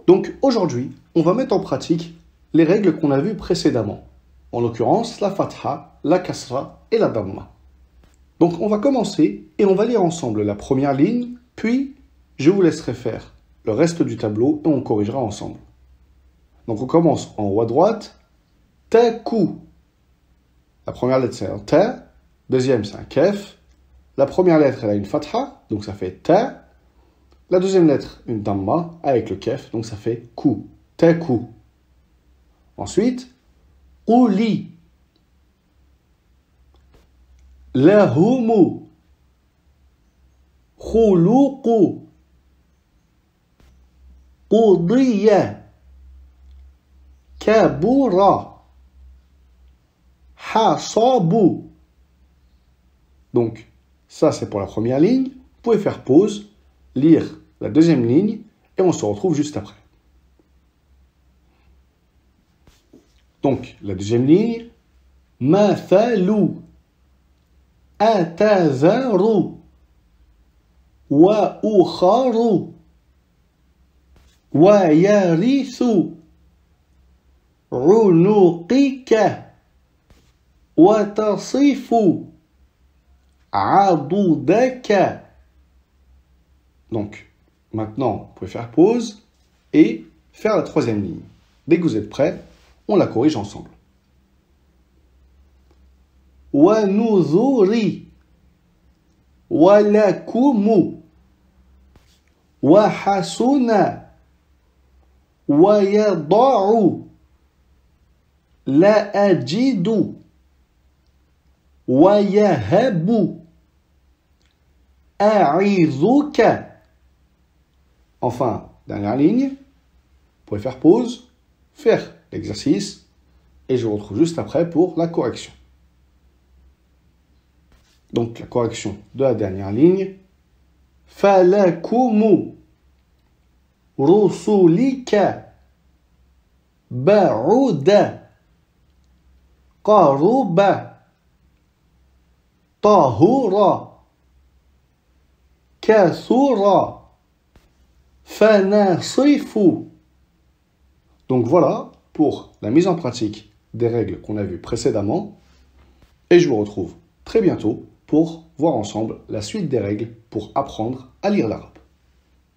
Donc aujourd'hui, on va mettre en pratique les règles qu'on a vues précédemment. En l'occurrence, la fatha, la kasra et la damma. Donc on va commencer et on va lire ensemble la première ligne, puis je vous laisserai faire le reste du tableau et on corrigera ensemble. Donc on commence en haut à droite, taku. La première lettre c'est un ta, deuxième c'est un kef. La première lettre elle a une fatha, donc ça fait ta. La deuxième lettre une damma avec le kef, donc ça fait ku, taku. Ensuite, uli. Lahumu. Khuluqu. Qudiya. Kabura. Hasabu. Donc, ça c'est pour la première ligne. Vous pouvez faire pause, lire la deuxième ligne et on se retrouve juste après. Donc, la deuxième ligne. Mathalu. Atazaru. Wa ukharu. Wa yarithu. Unuqika. Wa tasifu. Adudaka. Donc, maintenant, vous pouvez faire pause et faire la troisième ligne. Dès que vous êtes prêts, on la corrige ensemble. Wa nuzuri. Wa lakumu. Wa hasuna. Wa yada'u. La ajidu. Wa yahabu. A'idhuka. Enfin, dernière ligne, vous pouvez faire pause, faire l'exercice, et je vous retrouve juste après pour la correction. Donc, la correction de la dernière ligne. Falakumu rusulika ba'uda qaruba tahura kathura. Fanasifu. Donc voilà pour la mise en pratique des règles qu'on a vues précédemment. Et je vous retrouve très bientôt pour voir ensemble la suite des règles pour apprendre à lire l'arabe.